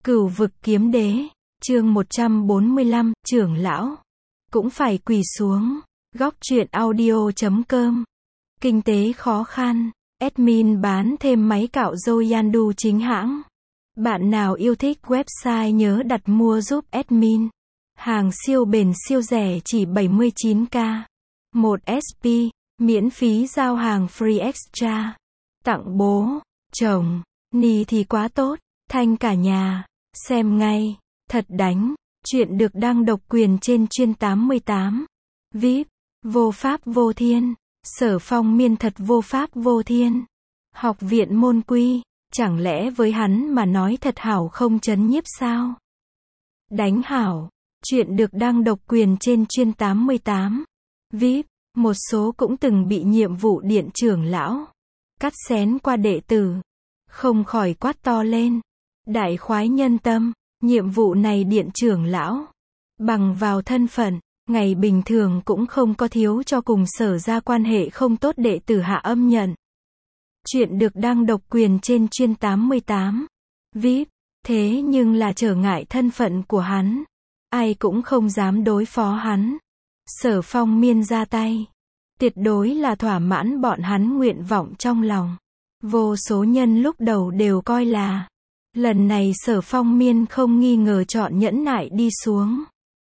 Cửu vực kiếm đế, chương 145, trưởng lão cũng phải quỳ xuống. Góc truyện audio.com. Kinh tế khó khăn, admin bán thêm máy cạo râu Yandu chính hãng. Bạn nào yêu thích website nhớ đặt mua giúp admin. Hàng siêu bền siêu rẻ chỉ 79k. 1 SP, miễn phí giao hàng free extra. Tặng bố, chồng, ni thì quá tốt, thanh cả nhà. Xem ngay, thật đánh. Chuyện được đăng độc quyền trên chuyên 88. VIP, vô pháp vô thiên. Sở Phong Miên thật vô pháp vô thiên. Học viện môn quy, chẳng lẽ với hắn mà nói thật hảo không chấn nhiếp sao? Đánh hảo. Chuyện được đăng độc quyền trên chuyên 88. VIP, một số cũng từng bị nhiệm vụ điện trưởng lão cắt xén qua đệ tử. Không khỏi quát to lên. Đại khoái nhân tâm, nhiệm vụ này điện trưởng lão bằng vào thân phận, ngày bình thường cũng không có thiếu cho cùng sở ra quan hệ không tốt đệ tử hạ âm nhận. Chuyện được đăng độc quyền trên chuyên 88. VIP, thế nhưng là trở ngại thân phận của hắn. Ai cũng không dám đối phó hắn. Sở Phong Miên ra tay. Tuyệt đối là thỏa mãn bọn hắn nguyện vọng trong lòng. Vô số nhân lúc đầu đều coi là lần này Sở Phong Miên không nghi ngờ chọn nhẫn nại đi xuống.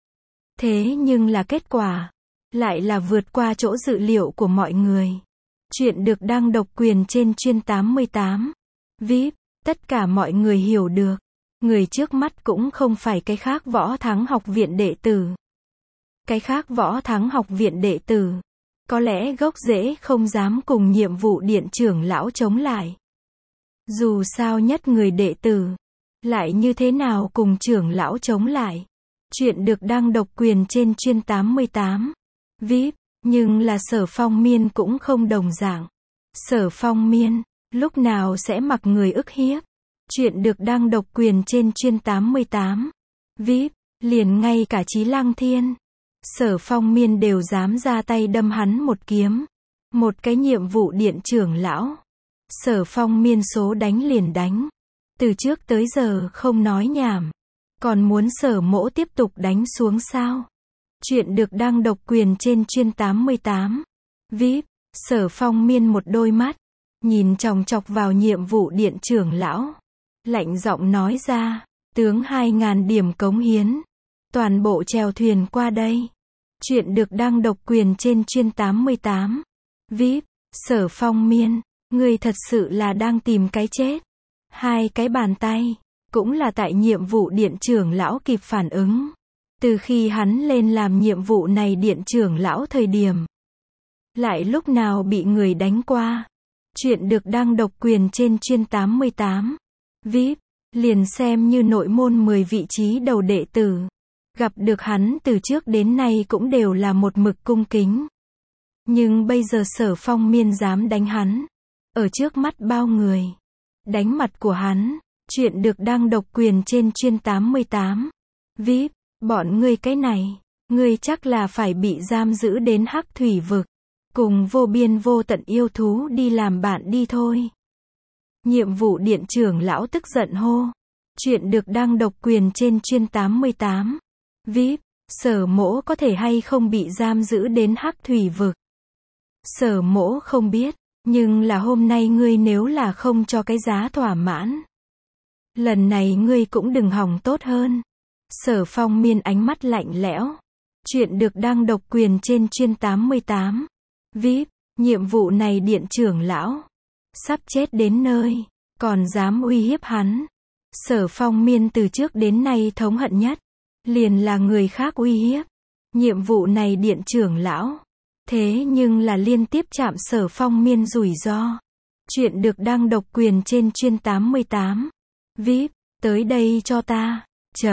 Thế nhưng là kết quả lại là vượt qua chỗ dự liệu của mọi người. Chuyện được đăng độc quyền trên chuyên 88. VIP, tất cả mọi người hiểu được. Người trước mắt cũng không phải cái khác Võ Thắng học viện đệ tử. Cái khác Võ Thắng học viện đệ tử có lẽ gốc rễ không dám cùng nhiệm vụ điện trưởng lão chống lại. Dù sao nhất người đệ tử lại như thế nào cùng trưởng lão chống lại. Chuyện được đăng độc quyền trên chuyên 88. VIP, nhưng là Sở Phong Miên cũng không đồng dạng. Sở Phong Miên lúc nào sẽ mặc người ức hiếp. Chuyện được đăng độc quyền trên chuyên 88. VIP, liền ngay cả Chí Lăng Thiên, Sở Phong Miên đều dám ra tay đâm hắn một kiếm. Một cái nhiệm vụ điện trưởng lão. Sở Phong Miên số đánh liền đánh. Từ trước tới giờ không nói nhảm. Còn muốn Sở Mỗ tiếp tục đánh xuống sao? Chuyện được đăng độc quyền trên chuyên 88. VIP, Sở Phong Miên một đôi mắt nhìn chòng chọc vào nhiệm vụ điện trưởng lão. Lạnh giọng nói ra, tướng 2000 điểm cống hiến. Toàn bộ chèo thuyền qua đây. Chuyện được đăng độc quyền trên chuyên 88. VIP, Sở Phong Miên, người thật sự là đang tìm cái chết. Hai cái bàn tay, cũng là tại nhiệm vụ điện trưởng lão kịp phản ứng. Từ khi hắn lên làm nhiệm vụ này điện trưởng lão thời điểm, lại lúc nào bị người đánh qua. Chuyện được đăng độc quyền trên chuyên 88. VIP, liền xem như nội môn 10 vị trí đầu đệ tử. Gặp được hắn từ trước đến nay cũng đều là một mực cung kính. Nhưng bây giờ Sở Phong Miên dám đánh hắn. Ở trước mắt bao người. Đánh mặt của hắn. Chuyện được đăng độc quyền trên chuyên 88. VIP, bọn ngươi cái này. Ngươi chắc là phải bị giam giữ đến Hắc Thủy vực. Cùng vô biên vô tận yêu thú đi làm bạn đi thôi. Nhiệm vụ điện trưởng lão tức giận hô. Chuyện được đăng độc quyền trên chuyên 88. VIP, Sở Mỗ có thể hay không bị giam giữ đến Hắc Thủy vực? Sở Mỗ không biết, nhưng là hôm nay ngươi nếu là không cho cái giá thỏa mãn, lần này ngươi cũng đừng hòng tốt hơn. Sở Phong Miên ánh mắt lạnh lẽo. Chuyện được đăng độc quyền trên chuyên 88. VIP, nhiệm vụ này điện trưởng lão sắp chết đến nơi, còn dám uy hiếp hắn. Sở Phong Miên từ trước đến nay thống hận nhất liền là người khác uy hiếp. Nhiệm vụ này điện trưởng lão, thế nhưng là liên tiếp chạm Sở Phong Miên rủi ro. Chuyện được đăng độc quyền trên chuyên 88. VIP, tới đây cho ta.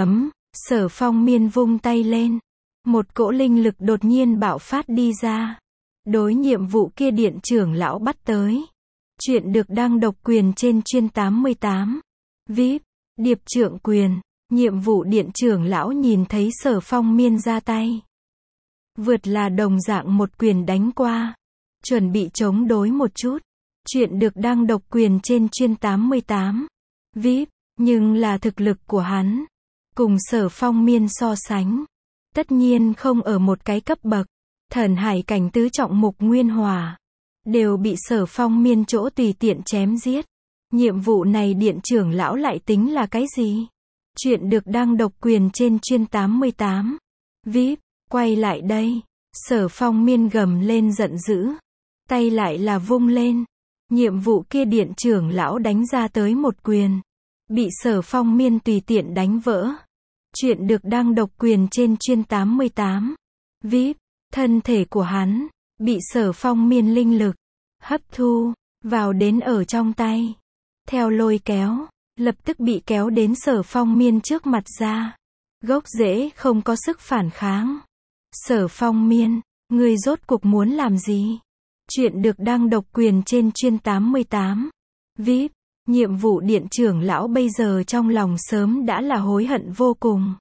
Sở Phong Miên vung tay lên. Một cỗ linh lực đột nhiên bạo phát đi ra. Đối nhiệm vụ kia điện trưởng lão bắt tới. Chuyện được đăng độc quyền trên chuyên 88. VIP, điệp trượng quyền. Nhiệm vụ điện trưởng lão nhìn thấy Sở Phong Miên ra tay. Vượt là đồng dạng một quyền đánh qua. Chuẩn bị chống đối một chút. Chuyện được đăng độc quyền trên chuyên 88. VIP, Nhưng là thực lực của hắn, cùng Sở Phong Miên so sánh, tất nhiên không ở một cái cấp bậc. Thần hải cảnh tứ trọng Mục Nguyên Hỏa, đều bị Sở Phong Miên chỗ tùy tiện chém giết. Nhiệm vụ này điện trưởng lão lại tính là cái gì? Chuyện được đăng độc quyền trên chuyên 88. VIP, quay lại đây. Sở Phong Miên gầm lên giận dữ. Tay lại là vung lên. Nhiệm vụ kia điện trưởng lão đánh ra tới một quyền. Bị Sở Phong Miên tùy tiện đánh vỡ. Chuyện được đăng độc quyền trên chuyên 88. VIP, thân thể của hắn, bị Sở Phong Miên linh lực hấp thu vào đến ở trong tay. Theo lôi kéo, lập tức bị kéo đến Sở Phong Miên trước mặt ra. Gốc rễ không có sức phản kháng. Sở Phong Miên, ngươi rốt cuộc muốn làm gì? Chuyện được đăng độc quyền trên chuyên 88. VIP, nhiệm vụ điện trưởng lão bây giờ trong lòng sớm đã là hối hận vô cùng.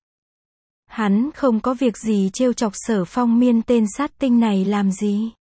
Hắn không có việc gì trêu chọc Sở Phong Miên tên sát tinh này làm gì.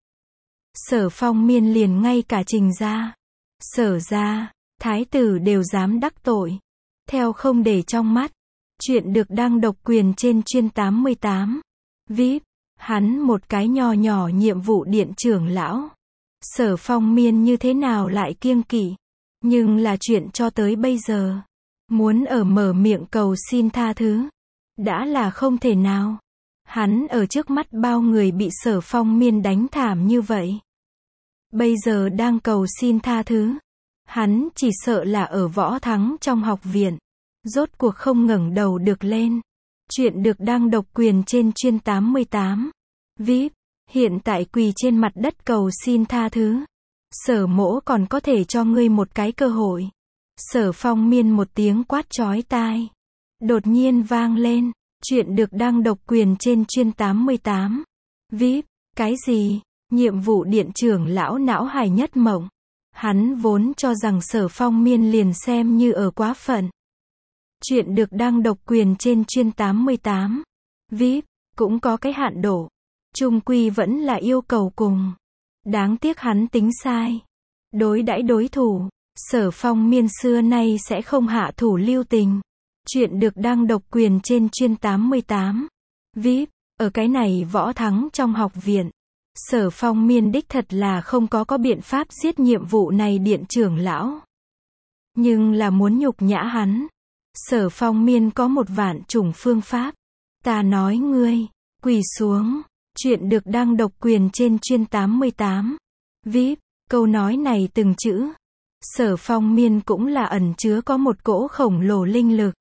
Sở Phong Miên liền ngay cả Trình gia, Sở gia, thái tử đều dám đắc tội. Theo không để trong mắt. Chuyện được đăng độc quyền trên chuyên 88. VIP, hắn một cái nho nhỏ nhiệm vụ điện trưởng lão. Sở Phong Miên như thế nào lại kiêng kỵ. Nhưng là chuyện cho tới bây giờ. Muốn ở mở miệng cầu xin tha thứ. Đã là không thể nào. Hắn ở trước mắt bao người bị Sở Phong Miên đánh thảm như vậy. Bây giờ đang cầu xin tha thứ. Hắn chỉ sợ là ở võ thắng trong học viện. Rốt cuộc không ngẩng đầu được lên. Chuyện được đăng độc quyền trên chuyên 88. VIP, hiện tại quỳ trên mặt đất cầu xin tha thứ. Sở mỗ còn có thể cho ngươi một cái cơ hội. Sở Phong Miên một tiếng quát chói tai. Đột nhiên vang lên. Chuyện được đăng độc quyền trên chuyên 88. VIP, cái gì? Nhiệm vụ điện trưởng lão não hải nhất mộng. Hắn vốn cho rằng Sở Phong Miên liền xem như ở quá phận. Chuyện được đăng độc quyền trên chuyên 88. VIP, cũng có cái hạn độ. Chung quy vẫn là yêu cầu cùng. Đáng tiếc hắn tính sai. Đối đãi đối thủ, Sở Phong Miên xưa nay sẽ không hạ thủ lưu tình. Chuyện được đăng độc quyền trên chuyên 88. VIP, ở cái này võ thắng trong học viện. Sở Phong Miên đích thật là không có biện pháp giết nhiệm vụ này điện trưởng lão. Nhưng là muốn nhục nhã hắn. Sở Phong Miên có một vạn chủng phương pháp. Ta nói ngươi, quỳ xuống. Chuyện được đăng độc quyền trên chuyên 88. VIP, câu nói này từng chữ. Sở Phong Miên cũng là ẩn chứa có một cỗ khổng lồ linh lực.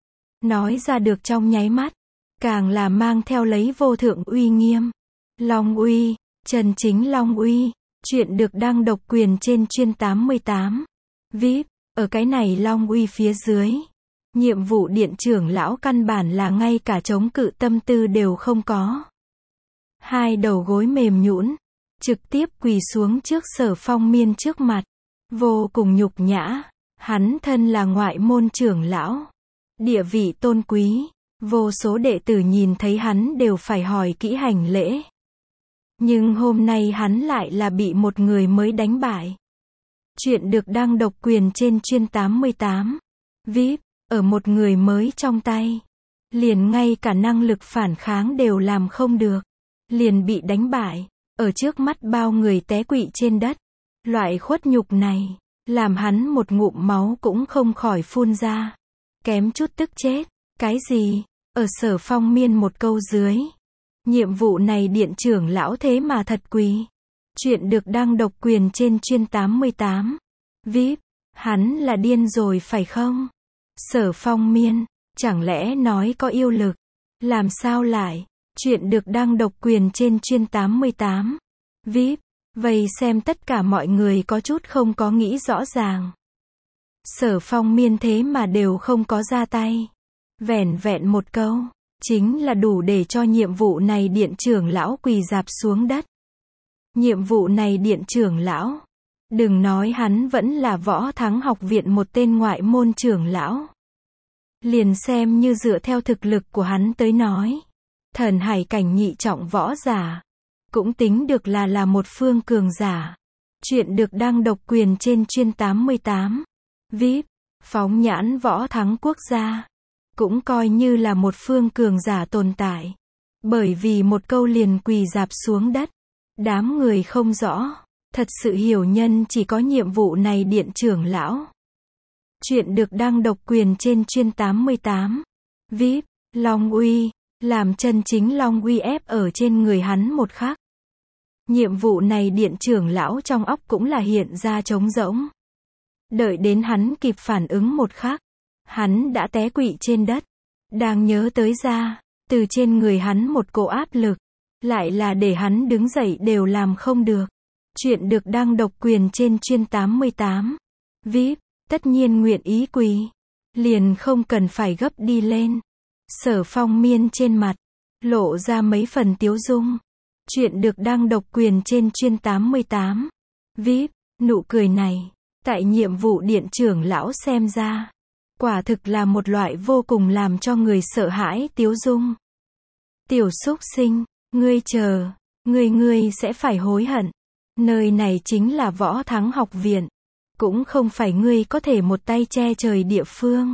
Nói ra được trong nháy mắt. Càng là mang theo lấy vô thượng uy nghiêm. Long uy, chân chính long uy. Chuyện được đăng độc quyền trên chuyên 88. VIP, ở cái này long uy phía dưới. Nhiệm vụ điện trưởng lão căn bản là ngay cả chống cự tâm tư đều không có. Hai đầu gối mềm nhũn, trực tiếp quỳ xuống trước Sở Phong Miên trước mặt. Vô cùng nhục nhã. Hắn thân là ngoại môn trưởng lão. Địa vị tôn quý. Vô số đệ tử nhìn thấy hắn đều phải hỏi kỹ hành lễ. Nhưng hôm nay hắn lại là bị một người mới đánh bại. Chuyện được đăng độc quyền trên chuyên 88. VIP, ở một người mới trong tay. Liền ngay cả năng lực phản kháng đều làm không được. Liền bị đánh bại. Ở trước mắt bao người té quỵ trên đất. Loại khuất nhục này, làm hắn một ngụm máu cũng không khỏi phun ra. Kém chút tức chết. Cái gì? Ở Sở Phong Miên một câu dưới. Nhiệm vụ này điện trưởng lão thế mà thật quỳ. Chuyện được đăng độc quyền trên chuyên 88. VIP, hắn là điên rồi phải không? Sở Phong Miên, chẳng lẽ nói có yêu lực? Làm sao lại? Chuyện được đăng độc quyền trên chuyên 88. VIP, vậy xem tất cả mọi người có chút không có nghĩ rõ ràng. Sở Phong Miên thế mà đều không có ra tay. Vẻn vẹn một câu, chính là đủ để cho nhiệm vụ này điện trưởng lão quỳ rạp xuống đất. Nhiệm vụ này điện trưởng lão. Đừng nói hắn vẫn là võ thắng học viện một tên ngoại môn trưởng lão. Liền xem như dựa theo thực lực của hắn tới nói. Thần hải cảnh nhị trọng võ giả. Cũng tính được là một phương cường giả. Chuyện được đăng độc quyền trên chuyên 88. VIP, phóng nhãn võ thắng quốc gia, cũng coi như là một phương cường giả tồn tại. Bởi vì một câu liền quỳ rạp xuống đất. Đám người không rõ, thật sự hiểu nhân chỉ có nhiệm vụ này điện trưởng lão. Chuyện được đăng độc quyền trên chuyên 88. VIP, Long uy, làm chân chính Long uy ép ở trên người hắn một khắc. Nhiệm vụ này điện trưởng lão trong óc cũng là hiện ra trống rỗng. Đợi đến hắn kịp phản ứng một khắc, hắn đã té quỵ trên đất. Đang nhớ tới ra, từ trên người hắn một cỗ áp lực, lại là để hắn đứng dậy đều làm không được. Chuyện được đăng độc quyền trên chuyên 88. VIP, tất nhiên nguyện ý quỳ, liền không cần phải gấp đi lên. Sở Phong Miên trên mặt, lộ ra mấy phần tiếu dung. Chuyện được đăng độc quyền trên chuyên 88. VIP, nụ cười này, tại nhiệm vụ điện trưởng lão xem ra, quả thực là một loại vô cùng làm cho người sợ hãi tiếu dung. Tiểu súc sinh, ngươi chờ, ngươi sẽ phải hối hận. Nơi này chính là Võ Thắng học viện, cũng không phải ngươi có thể một tay che trời địa phương.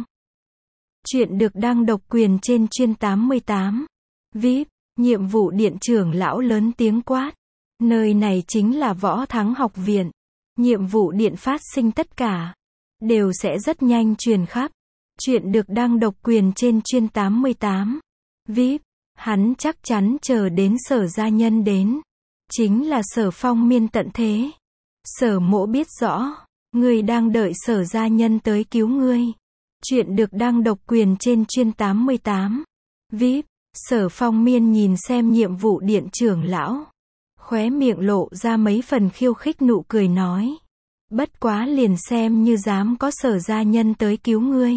Chuyện được đăng độc quyền trên chuyên 88. VIP, nhiệm vụ điện trưởng lão lớn tiếng quát. Nơi này chính là Võ Thắng học viện. Nhiệm vụ điện phát sinh tất cả, đều sẽ rất nhanh truyền khắp. Chuyện được đăng độc quyền trên chuyên 88. VIP, hắn chắc chắn chờ đến Sở gia nhân đến. Chính là Sở Phong Miên tận thế. Sở Mỗ biết rõ, ngươi đang đợi Sở gia nhân tới cứu ngươi. Chuyện được đăng độc quyền trên chuyên 88. VIP, Sở Phong Miên nhìn xem nhiệm vụ điện trưởng lão, khóe miệng lộ ra mấy phần khiêu khích nụ cười nói. Bất quá liền xem như dám có Sở gia nhân tới cứu ngươi,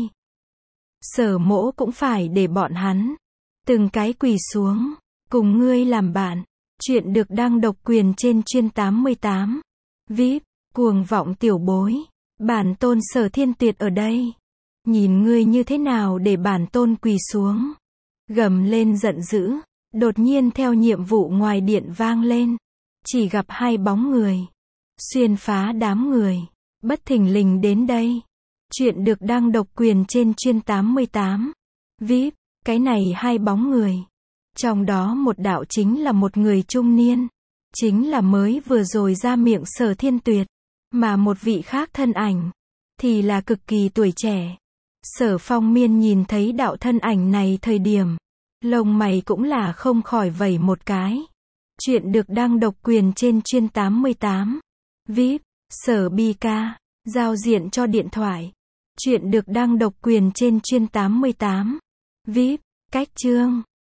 Sở Mỗ cũng phải để bọn hắn từng cái quỳ xuống, cùng ngươi làm bạn. Chuyện được đăng độc quyền trên chuyên 88. VIP, cuồng vọng tiểu bối, bản tôn Sở Thiên Tuyệt ở đây. Nhìn ngươi như thế nào để bản tôn quỳ xuống. Gầm lên giận dữ, đột nhiên theo nhiệm vụ ngoài điện vang lên. Chỉ gặp hai bóng người, xuyên phá đám người, bất thình lình đến đây. Chuyện được đăng độc quyền trên chuyên 88. VIP, cái này hai bóng người. Trong đó một đạo chính là một người trung niên, chính là mới vừa rồi ra miệng Sở Thiên Tuyệt, mà một vị khác thân ảnh, thì là cực kỳ tuổi trẻ. Sở Phong Miên nhìn thấy đạo thân ảnh này thời điểm, lông mày cũng là không khỏi vẩy một cái. Chuyện được đăng độc quyền trên chuyên 88. VIP, Sở Bi Ca, giao diện cho điện thoại. Chuyện được đăng độc quyền trên chuyên 88. VIP, cách chương.